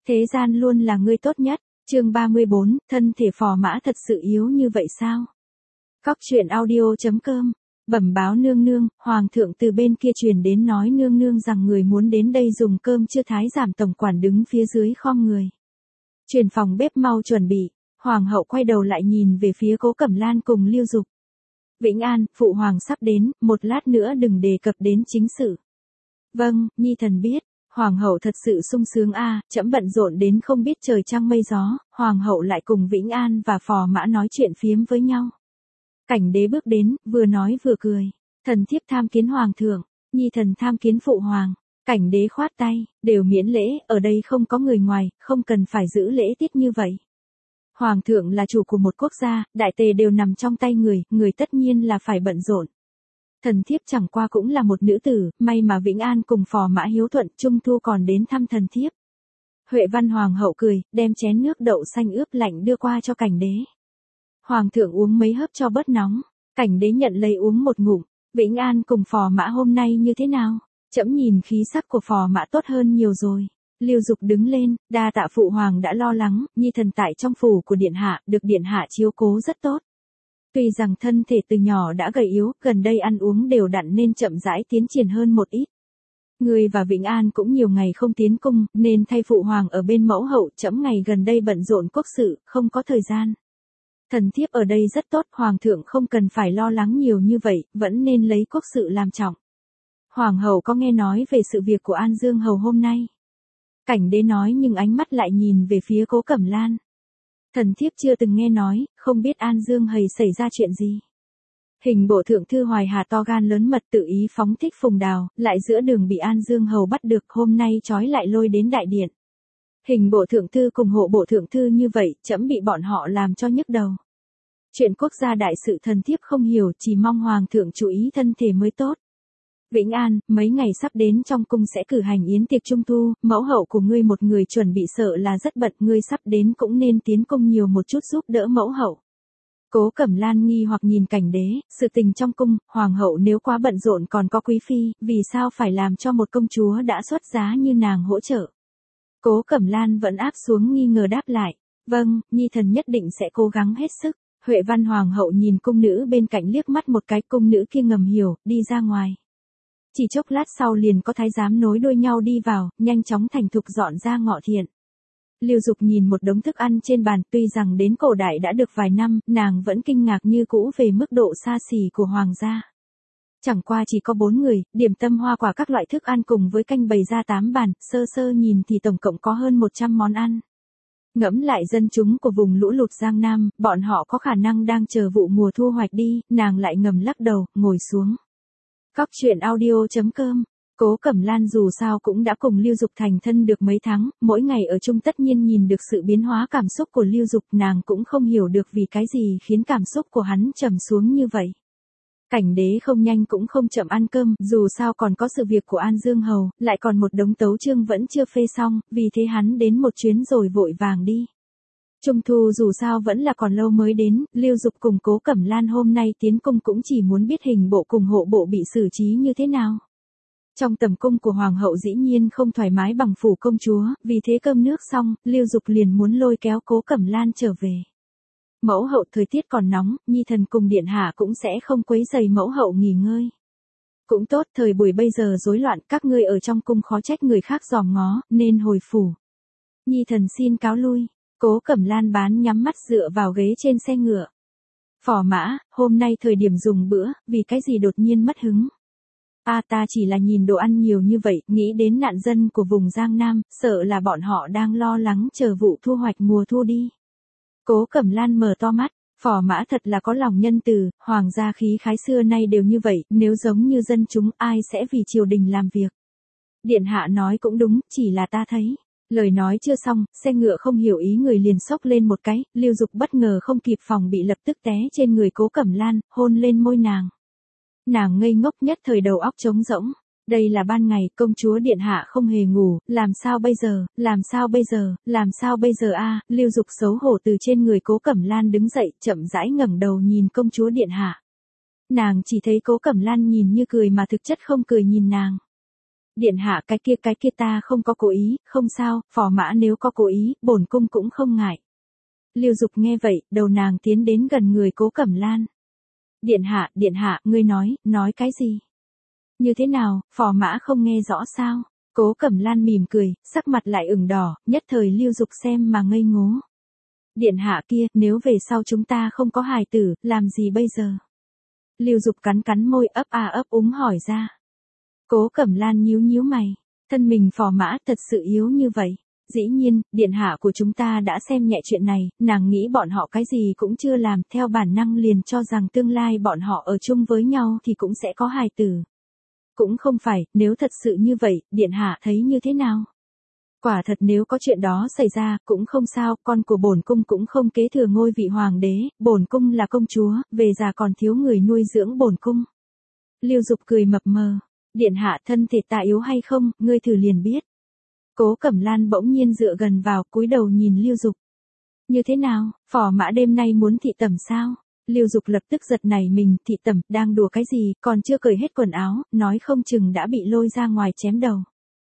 Thế gian luôn là người tốt nhất. Chương 34, thân thể phò mã thật sự yếu như vậy sao? Cóc truyện audio.com. Bẩm báo nương nương, hoàng thượng từ bên kia truyền đến nói nương nương rằng người muốn đến đây dùng cơm chưa thái giảm tổng quản đứng phía dưới khom người. Truyền phòng bếp mau chuẩn bị. Hoàng hậu quay đầu lại nhìn về phía Cố Cẩm Lan cùng Lưu Dục. Vĩnh An, phụ hoàng sắp đến, một lát nữa đừng đề cập đến chính sự. Vâng, nhi thần biết. Hoàng hậu thật sự sung sướng a, trẫm bận rộn đến không biết trời trăng mây gió. Hoàng hậu lại cùng Vĩnh An và phò mã nói chuyện phiếm với nhau. Cảnh đế bước đến, vừa nói vừa cười. Thần thiếp tham kiến hoàng thượng, nhi thần tham kiến phụ hoàng. Cảnh đế khoát tay, đều miễn lễ, ở đây không có người ngoài, không cần phải giữ lễ tiết như vậy. Hoàng thượng là chủ của một quốc gia, đại tề đều nằm trong tay người tất nhiên là phải bận rộn. Thần thiếp chẳng qua cũng là một nữ tử, may mà Vĩnh An cùng phò mã hiếu thuận, Trung Thu còn đến thăm thần thiếp. Huệ Văn hoàng hậu cười, đem chén nước đậu xanh ướp lạnh đưa qua cho cảnh đế. Hoàng thượng uống mấy hớp cho bớt nóng, cảnh đế nhận lấy uống một ngụm. Vĩnh An cùng phò mã hôm nay như thế nào? Trẫm nhìn khí sắc của phò mã tốt hơn nhiều rồi. Lưu Dục đứng lên, đa tạ phụ hoàng đã lo lắng, nhi thần tại trong phủ của điện hạ, được điện hạ chiếu cố rất tốt. Tuy rằng thân thể từ nhỏ đã gầy yếu, gần đây ăn uống đều đặn nên chậm rãi tiến triển hơn một ít. Người và Vĩnh An cũng nhiều ngày không tiến cung, nên thay phụ hoàng ở bên mẫu hậu, trẫm ngày gần đây bận rộn quốc sự, không có thời gian. Thần thiếp ở đây rất tốt, hoàng thượng không cần phải lo lắng nhiều như vậy, vẫn nên lấy quốc sự làm trọng. Hoàng hậu có nghe nói về sự việc của An Dương hầu hôm nay? Cảnh đế nói nhưng ánh mắt lại nhìn về phía Cố Cẩm Lan. Thần thiếp chưa từng nghe nói, không biết An Dương hầu xảy ra chuyện gì. Hình bộ thượng thư Hoài Hà to gan lớn mật tự ý phóng thích Phùng Đào, lại giữa đường bị An Dương hầu bắt được, hôm nay trói lại lôi đến đại điện. Hình bộ thượng thư cùng hộ bộ thượng thư như vậy, trẫm bị bọn họ làm cho nhức đầu. Chuyện quốc gia đại sự thần thiếp không hiểu, chỉ mong hoàng thượng chú ý thân thể mới tốt. Vĩnh An, mấy ngày sắp đến trong cung sẽ cử hành yến tiệc Trung Thu, mẫu hậu của ngươi một người chuẩn bị sợ là rất bận, ngươi sắp đến cũng nên tiến cung nhiều một chút giúp đỡ mẫu hậu. Cố Cẩm Lan nghi hoặc nhìn cảnh đế, sự tình trong cung, hoàng hậu nếu quá bận rộn còn có quý phi, vì sao phải làm cho một công chúa đã xuất giá như nàng hỗ trợ. Cố Cẩm Lan vẫn áp xuống nghi ngờ đáp lại, vâng, nhi thần nhất định sẽ cố gắng hết sức. Huệ Văn hoàng hậu nhìn cung nữ bên cạnh liếc mắt một cái, cung nữ kia ngầm hiểu, đi ra ngoài. Chỉ chốc lát sau liền có thái giám nối đuôi nhau đi vào, nhanh chóng thành thục dọn ra ngọ thiện. Lưu Dục nhìn một đống thức ăn trên bàn, tuy rằng đến cổ đại đã được vài năm, nàng vẫn kinh ngạc như cũ về mức độ xa xỉ của hoàng gia. Chẳng qua chỉ có 4 người, điểm tâm hoa quả các loại thức ăn cùng với canh bày ra 8 bàn, sơ sơ nhìn thì tổng cộng có hơn 100 món ăn. Ngẫm lại dân chúng của vùng lũ lụt Giang Nam, bọn họ có khả năng đang chờ vụ mùa thu hoạch đi, nàng lại ngầm lắc đầu, ngồi xuống. Cóc truyện audio.com. Cố Cẩm Lan dù sao cũng đã cùng Lưu Dục thành thân được mấy tháng, mỗi ngày ở chung tất nhiên nhìn được sự biến hóa cảm xúc của Lưu Dục, nàng cũng không hiểu được vì cái gì khiến cảm xúc của hắn trầm xuống như vậy. Cảnh đế không nhanh cũng không chậm ăn cơm, dù sao còn có sự việc của An Dương hầu, lại còn một đống tấu chương vẫn chưa phê xong, vì thế hắn đến một chuyến rồi vội vàng đi. Trung thu dù sao vẫn là còn lâu mới đến, Lưu Dục cùng Cố Cẩm Lan hôm nay tiến cung cũng chỉ muốn biết hình bộ cùng hộ bộ bị xử trí như thế nào. Trong tầm cung của hoàng hậu dĩ nhiên không thoải mái bằng phủ công chúa, vì thế cơm nước xong, Lưu Dục liền muốn lôi kéo Cố Cẩm Lan trở về. Mẫu hậu thời tiết còn nóng, nhi thần cùng điện hạ cũng sẽ không quấy rầy mẫu hậu nghỉ ngơi. Cũng tốt, thời buổi bây giờ rối loạn, các ngươi ở trong cung khó trách người khác dòm ngó, nên hồi phủ. Nhi thần xin cáo lui. Cố Cẩm Lan bán nhắm mắt dựa vào ghế trên xe ngựa. Phò mã, hôm nay thời điểm dùng bữa, vì cái gì đột nhiên mất hứng. Ta chỉ là nhìn đồ ăn nhiều như vậy, nghĩ đến nạn dân của vùng Giang Nam, sợ là bọn họ đang lo lắng chờ vụ thu hoạch mùa thu đi. Cố Cẩm Lan mở to mắt, phò mã thật là có lòng nhân từ, hoàng gia khí khái xưa nay đều như vậy, nếu giống như dân chúng ai sẽ vì triều đình làm việc. Điện hạ nói cũng đúng, chỉ là ta thấy. Lời nói chưa xong, xe ngựa không hiểu ý người liền xốc lên một cái, Lưu Dục bất ngờ không kịp phòng bị lập tức té trên người Cố Cẩm Lan, hôn lên môi nàng. Nàng ngây ngốc nhất thời đầu óc trống rỗng. Đây là ban ngày, công chúa điện hạ không hề ngủ, làm sao bây giờ, làm sao bây giờ, làm sao bây giờ a? Lưu Dục xấu hổ từ trên người Cố Cẩm Lan đứng dậy, chậm rãi ngẩng đầu nhìn công chúa điện hạ. Nàng chỉ thấy Cố Cẩm Lan nhìn như cười mà thực chất không cười nhìn nàng. Điện hạ cái kia ta không có cố ý, không sao, phò mã nếu có cố ý, bổn cung cũng không ngại. Lưu Dục nghe vậy, đầu nàng tiến đến gần người Cố Cẩm Lan. Điện hạ, ngươi nói cái gì? Như thế nào, phò mã không nghe rõ sao? Cố Cẩm Lan mỉm cười, sắc mặt lại ửng đỏ, nhất thời Lưu Dục xem mà ngây ngố. Điện hạ kia, nếu về sau chúng ta không có hài tử, làm gì bây giờ? Lưu Dục cắn môi ấp úng hỏi ra. Cố Cẩm Lan nhíu mày, thân mình phò mã thật sự yếu như vậy. Dĩ nhiên, điện hạ của chúng ta đã xem nhẹ chuyện này, nàng nghĩ bọn họ cái gì cũng chưa làm, theo bản năng liền cho rằng tương lai bọn họ ở chung với nhau thì cũng sẽ có hài tử. Cũng không phải, nếu thật sự như vậy, điện hạ thấy như thế nào? Quả thật nếu có chuyện đó xảy ra, cũng không sao, con của bổn cung cũng không kế thừa ngôi vị hoàng đế, bổn cung là công chúa, về già còn thiếu người nuôi dưỡng bổn cung. Lưu Dục cười mập mờ, điện hạ thân thể ta yếu hay không, ngươi thử liền biết. Cố Cẩm Lan bỗng nhiên dựa gần vào, cúi đầu nhìn Lưu Dục. Như thế nào, phò mã đêm nay muốn thị tẩm sao? Lưu Dục lập tức giật nảy mình, thị tẩm, đang đùa cái gì, còn chưa cởi hết quần áo, nói không chừng đã bị lôi ra ngoài chém đầu.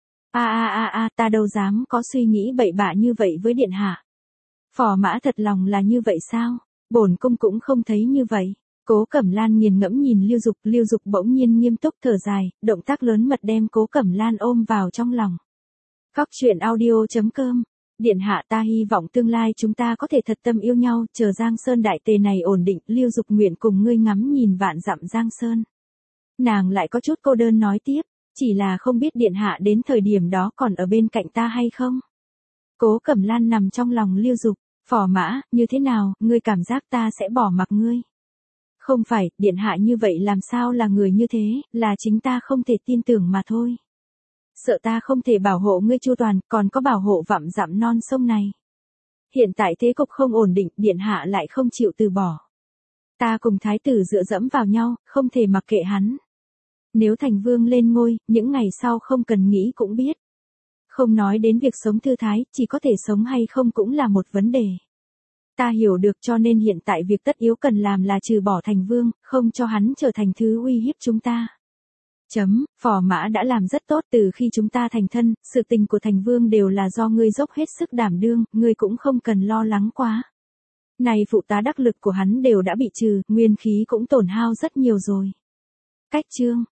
Ta đâu dám có suy nghĩ bậy bạ như vậy với điện hạ. Phò mã thật lòng là như vậy sao? Bổn cung cũng không thấy như vậy. Cố Cẩm Lan nghiền ngẫm nhìn Lưu Dục bỗng nhiên nghiêm túc thở dài, động tác lớn mật đem Cố Cẩm Lan ôm vào trong lòng. Cóc truyện audio.com. Điện hạ, ta hy vọng tương lai chúng ta có thể thật tâm yêu nhau, chờ Giang Sơn đại tề này ổn định, Lưu Dục nguyện cùng ngươi ngắm nhìn vạn dặm Giang Sơn. Nàng lại có chút cô đơn nói tiếp, chỉ là không biết điện hạ đến thời điểm đó còn ở bên cạnh ta hay không. Cố Cẩm Lan nằm trong lòng Lưu Dục, phò mã, như thế nào, ngươi cảm giác ta sẽ bỏ mặc ngươi? Không phải, điện hạ như vậy làm sao là người như thế, là chính ta không thể tin tưởng mà thôi. Sợ ta không thể bảo hộ ngươi chu toàn, còn có bảo hộ vạn dặm non sông này. Hiện tại thế cục không ổn định, điện hạ lại không chịu từ bỏ. Ta cùng thái tử dựa dẫm vào nhau, không thể mặc kệ hắn. Nếu thành vương lên ngôi, những ngày sau không cần nghĩ cũng biết. Không nói đến việc sống thư thái, chỉ có thể sống hay không cũng là một vấn đề. Ta hiểu được, cho nên hiện tại việc tất yếu cần làm là trừ bỏ thành vương, không cho hắn trở thành thứ uy hiếp chúng ta. Phò mã đã làm rất tốt từ khi chúng ta thành thân, sự tình của thành vương đều là do ngươi dốc hết sức đảm đương, ngươi cũng không cần lo lắng quá. Này phụ tá đắc lực của hắn đều đã bị trừ, nguyên khí cũng tổn hao rất nhiều rồi. Cách chương